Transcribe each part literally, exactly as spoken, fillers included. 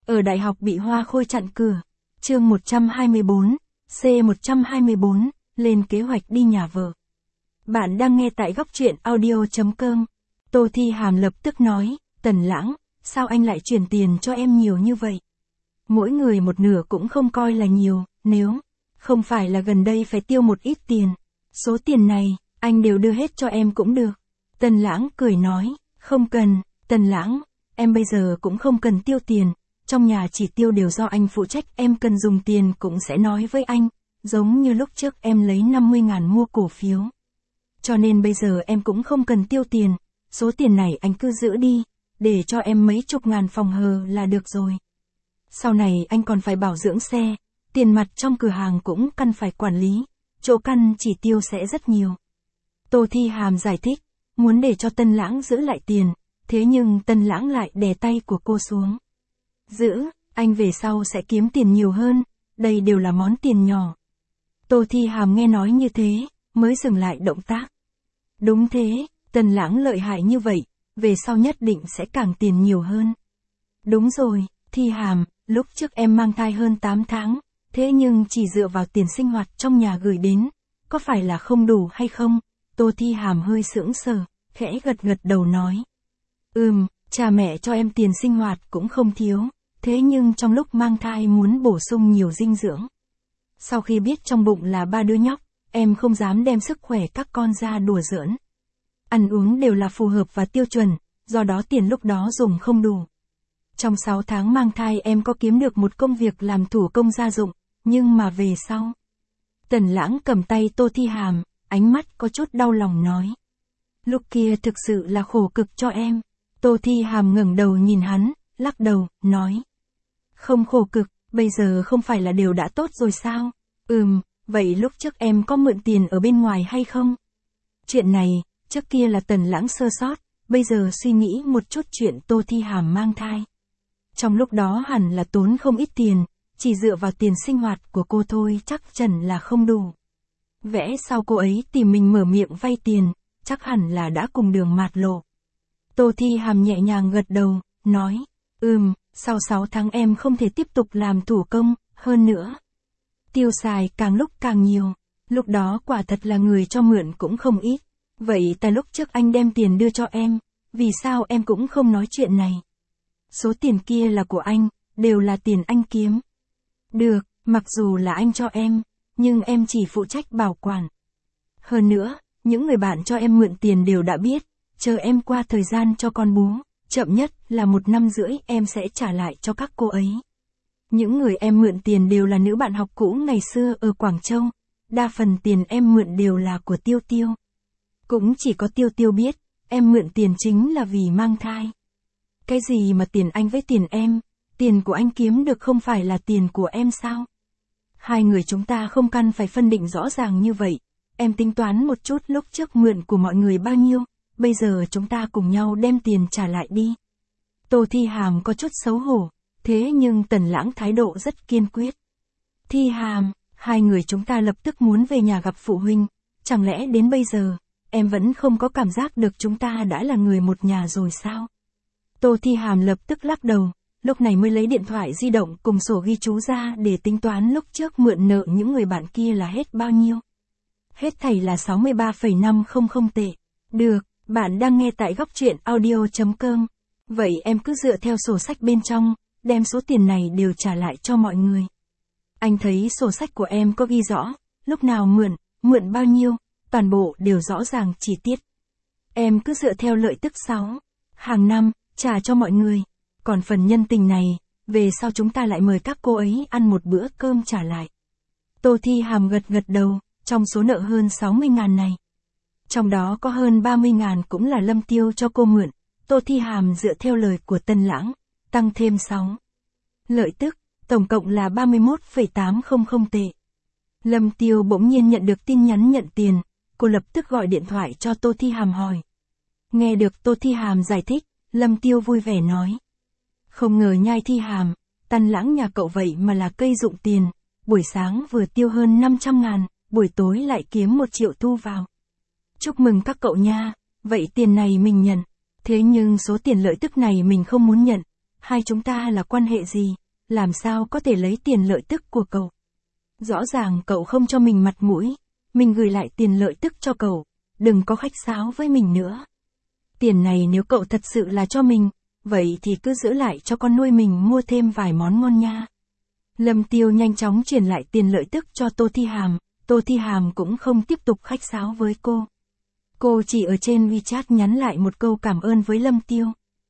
Ở đại học bị Hoa Khôi chặn cửa. Chương một trăm hai mươi bốn, C một trăm hai mươi bốn, lên kế hoạch đi nhà vợ. Bạn đang nghe tại góc truyện audio chấm com. Tô Thi Hàm lập tức nói, Tần Lãng, sao anh lại chuyển tiền cho em nhiều như vậy? Mỗi người một nửa cũng không coi là nhiều, nếu không phải là gần đây phải tiêu một ít tiền. Số tiền này, anh đều đưa hết cho em cũng được. Tần Lãng cười nói, không cần, Tần Lãng, em bây giờ cũng không cần tiêu tiền. Trong nhà chỉ tiêu đều do anh phụ trách, em cần dùng tiền cũng sẽ nói với anh, giống như lúc trước em lấy năm mươi ngàn mua cổ phiếu. Cho nên bây giờ em cũng không cần tiêu tiền, số tiền này anh cứ giữ đi, để cho em mấy chục ngàn phòng hờ là được rồi. Sau này anh còn phải bảo dưỡng xe, tiền mặt trong cửa hàng cũng cần phải quản lý, chỗ căn chỉ tiêu sẽ rất nhiều. Tô Thi Hàm giải thích, muốn để cho Tân Lãng giữ lại tiền, thế nhưng Tân Lãng lại đè tay của cô xuống. Giữ, anh về sau sẽ kiếm tiền nhiều hơn, đây đều là món tiền nhỏ. Tô Thi Hàm nghe nói như thế, mới dừng lại động tác. Đúng thế, Tần Lãng lợi hại như vậy, về sau nhất định sẽ càng tiền nhiều hơn. Đúng rồi, Thi Hàm, lúc trước em mang thai hơn tám tháng, thế nhưng chỉ dựa vào tiền sinh hoạt trong nhà gửi đến, có phải là không đủ hay không? Tô Thi Hàm hơi sững sờ, khẽ gật gật đầu nói. Ừm, cha mẹ cho em tiền sinh hoạt cũng không thiếu, thế nhưng trong lúc mang thai muốn bổ sung nhiều dinh dưỡng. Sau khi biết trong bụng là ba đứa nhóc, em không dám đem sức khỏe các con ra đùa giỡn. Ăn uống đều là phù hợp và tiêu chuẩn, do đó tiền lúc đó dùng không đủ. Trong sáu tháng mang thai em có kiếm được một công việc làm thủ công gia dụng, nhưng mà về sau. Tần Lãng cầm tay Tô Thi Hàm, ánh mắt có chút đau lòng nói. Lúc kia thực sự là khổ cực cho em. Tô Thi Hàm ngẩng đầu nhìn hắn, lắc đầu, nói. Không khổ cực, bây giờ không phải là đều đã tốt rồi sao? Ừm, vậy lúc trước em có mượn tiền ở bên ngoài hay không? Chuyện này, trước kia là Tần Lãng sơ sót, bây giờ suy nghĩ một chút chuyện Tô Thi Hàm mang thai. Trong lúc đó hẳn là tốn không ít tiền, chỉ dựa vào tiền sinh hoạt của cô thôi chắc chắn là không đủ. Vẽ sau cô ấy tìm mình mở miệng vay tiền, chắc hẳn là đã cùng đường mạt lộ. Tô Thi Hàm nhẹ nhàng gật đầu, nói, ừm, sau sáu tháng em không thể tiếp tục làm thủ công, hơn nữa. Tiêu xài càng lúc càng nhiều, lúc đó quả thật là người cho mượn cũng không ít. Vậy tại lúc trước anh đem tiền đưa cho em, vì sao em cũng không nói chuyện này? Số tiền kia là của anh, đều là tiền anh kiếm. Được, mặc dù là anh cho em, nhưng em chỉ phụ trách bảo quản. Hơn nữa, những người bạn cho em mượn tiền đều đã biết, chờ em qua thời gian cho con bú, chậm nhất là một năm rưỡi em sẽ trả lại cho các cô ấy. Những người em mượn tiền đều là nữ bạn học cũ ngày xưa ở Quảng Châu, đa phần tiền em mượn đều là của Tiêu Tiêu. Cũng chỉ có Tiêu Tiêu biết, em mượn tiền chính là vì mang thai. Cái gì mà tiền anh với tiền em, tiền của anh kiếm được không phải là tiền của em sao? Hai người chúng ta không cần phải phân định rõ ràng như vậy, em tính toán một chút lúc trước mượn của mọi người bao nhiêu, bây giờ chúng ta cùng nhau đem tiền trả lại đi. Tô Thi Hàm có chút xấu hổ, thế nhưng Tần Lãng thái độ rất kiên quyết. Thi Hàm, hai người chúng ta lập tức muốn về nhà gặp phụ huynh, chẳng lẽ đến bây giờ, em vẫn không có cảm giác được chúng ta đã là người một nhà rồi sao? Tô Thi Hàm lập tức lắc đầu, lúc này mới lấy điện thoại di động cùng sổ ghi chú ra để tính toán lúc trước mượn nợ những người bạn kia là hết bao nhiêu. Hết thảy là sáu mươi ba phẩy năm trăm tệ. Được, bạn đang nghe tại góc truyện audio chấm com. Vậy em cứ dựa theo sổ sách bên trong, đem số tiền này đều trả lại cho mọi người. Anh thấy sổ sách của em có ghi rõ, lúc nào mượn, mượn bao nhiêu, toàn bộ đều rõ ràng chi tiết. Em cứ dựa theo lợi tức sáu, hàng năm, trả cho mọi người. Còn phần nhân tình này, về sau chúng ta lại mời các cô ấy ăn một bữa cơm trả lại. Tô Thi Hàm gật gật đầu, trong số nợ hơn sáu mươi ngàn này. Trong đó có hơn ba mươi ngàn cũng là Lâm Tiêu cho cô mượn, Tô Thi Hàm dựa theo lời của Tân Lãng, tăng thêm sáu. Lợi tức, tổng cộng là ba mươi mốt phẩy tám trăm tệ. Lâm Tiêu bỗng nhiên nhận được tin nhắn nhận tiền, cô lập tức gọi điện thoại cho Tô Thi Hàm hỏi. Nghe được Tô Thi Hàm giải thích, Lâm Tiêu vui vẻ nói. Không ngờ nhai Thi Hàm, Tân Lãng nhà cậu vậy mà là cây dụng tiền, buổi sáng vừa tiêu hơn năm trăm ngàn, buổi tối lại kiếm một triệu thu vào. Chúc mừng các cậu nha, vậy tiền này mình nhận, thế nhưng số tiền lợi tức này mình không muốn nhận, hai chúng ta là quan hệ gì, làm sao có thể lấy tiền lợi tức của cậu. Rõ ràng cậu không cho mình mặt mũi, mình gửi lại tiền lợi tức cho cậu, đừng có khách sáo với mình nữa. Tiền này nếu cậu thật sự là cho mình, vậy thì cứ giữ lại cho con nuôi mình mua thêm vài món ngon nha. Lâm Tiêu nhanh chóng chuyển lại tiền lợi tức cho Tô Thi Hàm, Tô Thi Hàm cũng không tiếp tục khách sáo với cô. Cô chỉ ở trên WeChat nhắn lại một câu cảm ơn với Lâm Tiêu.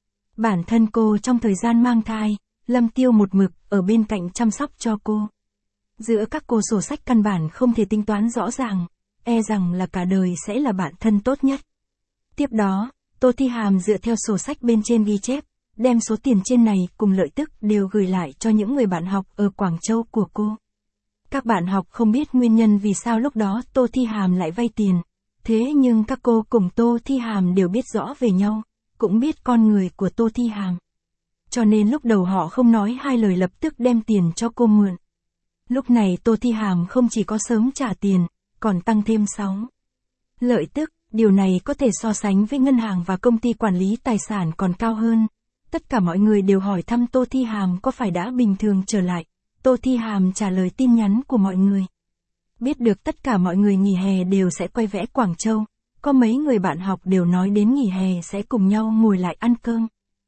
Bản thân cô trong thời gian mang thai, Lâm Tiêu một mực ở bên cạnh chăm sóc cho cô. Giữa các cô sổ sách căn bản không thể tính toán rõ ràng, e rằng là cả đời sẽ là bạn thân tốt nhất. Tiếp đó, Tô Thi Hàm dựa theo sổ sách bên trên ghi chép, đem số tiền trên này cùng lợi tức đều gửi lại cho những người bạn học ở Quảng Châu của cô. Các bạn học không biết nguyên nhân vì sao lúc đó Tô Thi Hàm lại vay tiền, thế nhưng các cô cùng Tô Thi Hàm đều biết rõ về nhau, cũng biết con người của Tô Thi Hàm. Cho nên lúc đầu họ không nói hai lời lập tức đem tiền cho cô mượn. Lúc này Tô Thi Hàm không chỉ có sớm trả tiền, còn tăng thêm sáu lợi tức, điều này có thể so sánh với ngân hàng và công ty quản lý tài sản còn cao hơn. Tất cả mọi người đều hỏi thăm Tô Thi Hàm có phải đã bình thường trở lại. Tô Thi Hàm trả lời tin nhắn của mọi người. Biết được tất cả mọi người nghỉ hè đều sẽ quay vẽ Quảng Châu, có mấy người bạn học đều nói đến nghỉ hè sẽ cùng nhau ngồi lại ăn cơm.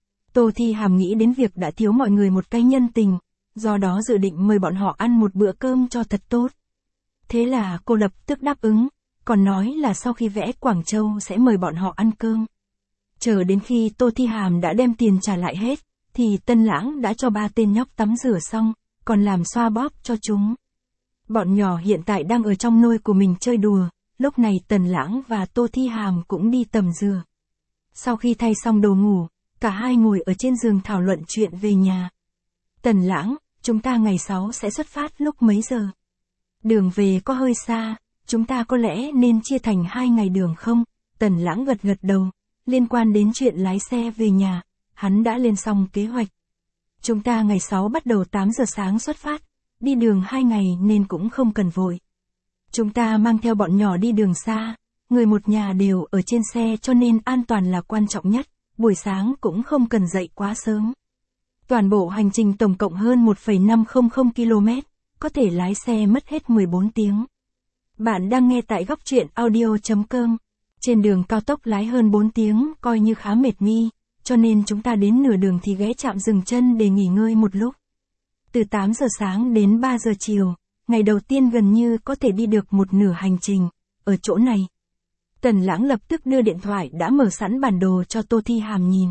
Tô Thi Hàm nghĩ đến việc đã thiếu mọi người một cái nhân tình, do đó dự định mời bọn họ ăn một bữa cơm cho thật tốt. Thế là cô lập tức đáp ứng, còn nói là sau khi vẽ Quảng Châu sẽ mời bọn họ ăn cơm. Chờ đến khi Tô Thi Hàm đã đem tiền trả lại hết, thì Tân Lãng đã cho ba tên nhóc tắm rửa xong, còn làm xoa bóp cho chúng. Bọn nhỏ hiện tại đang ở trong nôi của mình chơi đùa, lúc này Tần Lãng và Tô Thi Hàm cũng đi tầm rửa. Sau khi thay xong đồ ngủ, cả hai ngồi ở trên giường thảo luận chuyện về nhà. Tần Lãng, chúng ta ngày sáu sẽ xuất phát lúc mấy giờ? Đường về có hơi xa, chúng ta có lẽ nên chia thành hai ngày đường không? Tần Lãng gật gật đầu, liên quan đến chuyện lái xe về nhà, hắn đã lên xong kế hoạch. Chúng ta ngày sáu bắt đầu tám giờ sáng xuất phát, đi đường hai ngày nên cũng không cần vội. Chúng ta mang theo bọn nhỏ đi đường xa, người một nhà đều ở trên xe cho nên an toàn là quan trọng nhất, buổi sáng cũng không cần dậy quá sớm. Toàn bộ hành trình tổng cộng hơn một phẩy năm không không ki lô mét, có thể lái xe mất hết mười bốn tiếng. Bạn đang nghe tại góc truyện audio chấm com. Trên đường cao tốc lái hơn bốn tiếng coi như khá mệt mi, cho nên chúng ta đến nửa đường thì ghé trạm dừng chân để nghỉ ngơi một lúc. Từ tám giờ sáng đến ba giờ chiều, ngày đầu tiên gần như có thể đi được một nửa hành trình, ở chỗ này. Tần Lãng lập tức đưa điện thoại đã mở sẵn bản đồ cho Tô Thi Hàm nhìn.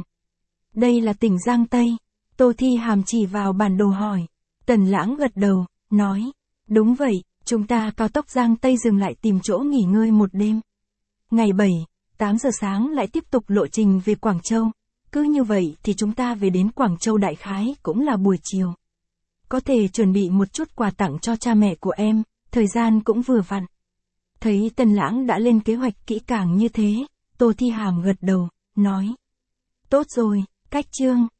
Đây là tỉnh Giang Tây, Tô Thi Hàm chỉ vào bản đồ hỏi. Tần Lãng gật đầu, nói, đúng vậy, chúng ta cao tốc Giang Tây dừng lại tìm chỗ nghỉ ngơi một đêm. Ngày bảy, tám giờ sáng lại tiếp tục lộ trình về Quảng Châu, cứ như vậy thì chúng ta về đến Quảng Châu đại khái cũng là buổi chiều. Có thể chuẩn bị một chút quà tặng cho cha mẹ của em, thời gian cũng vừa vặn. Thấy Tần Lãng đã lên kế hoạch kỹ càng như thế, Tô Thi Hàm gật đầu, nói. Tốt rồi, cách chương.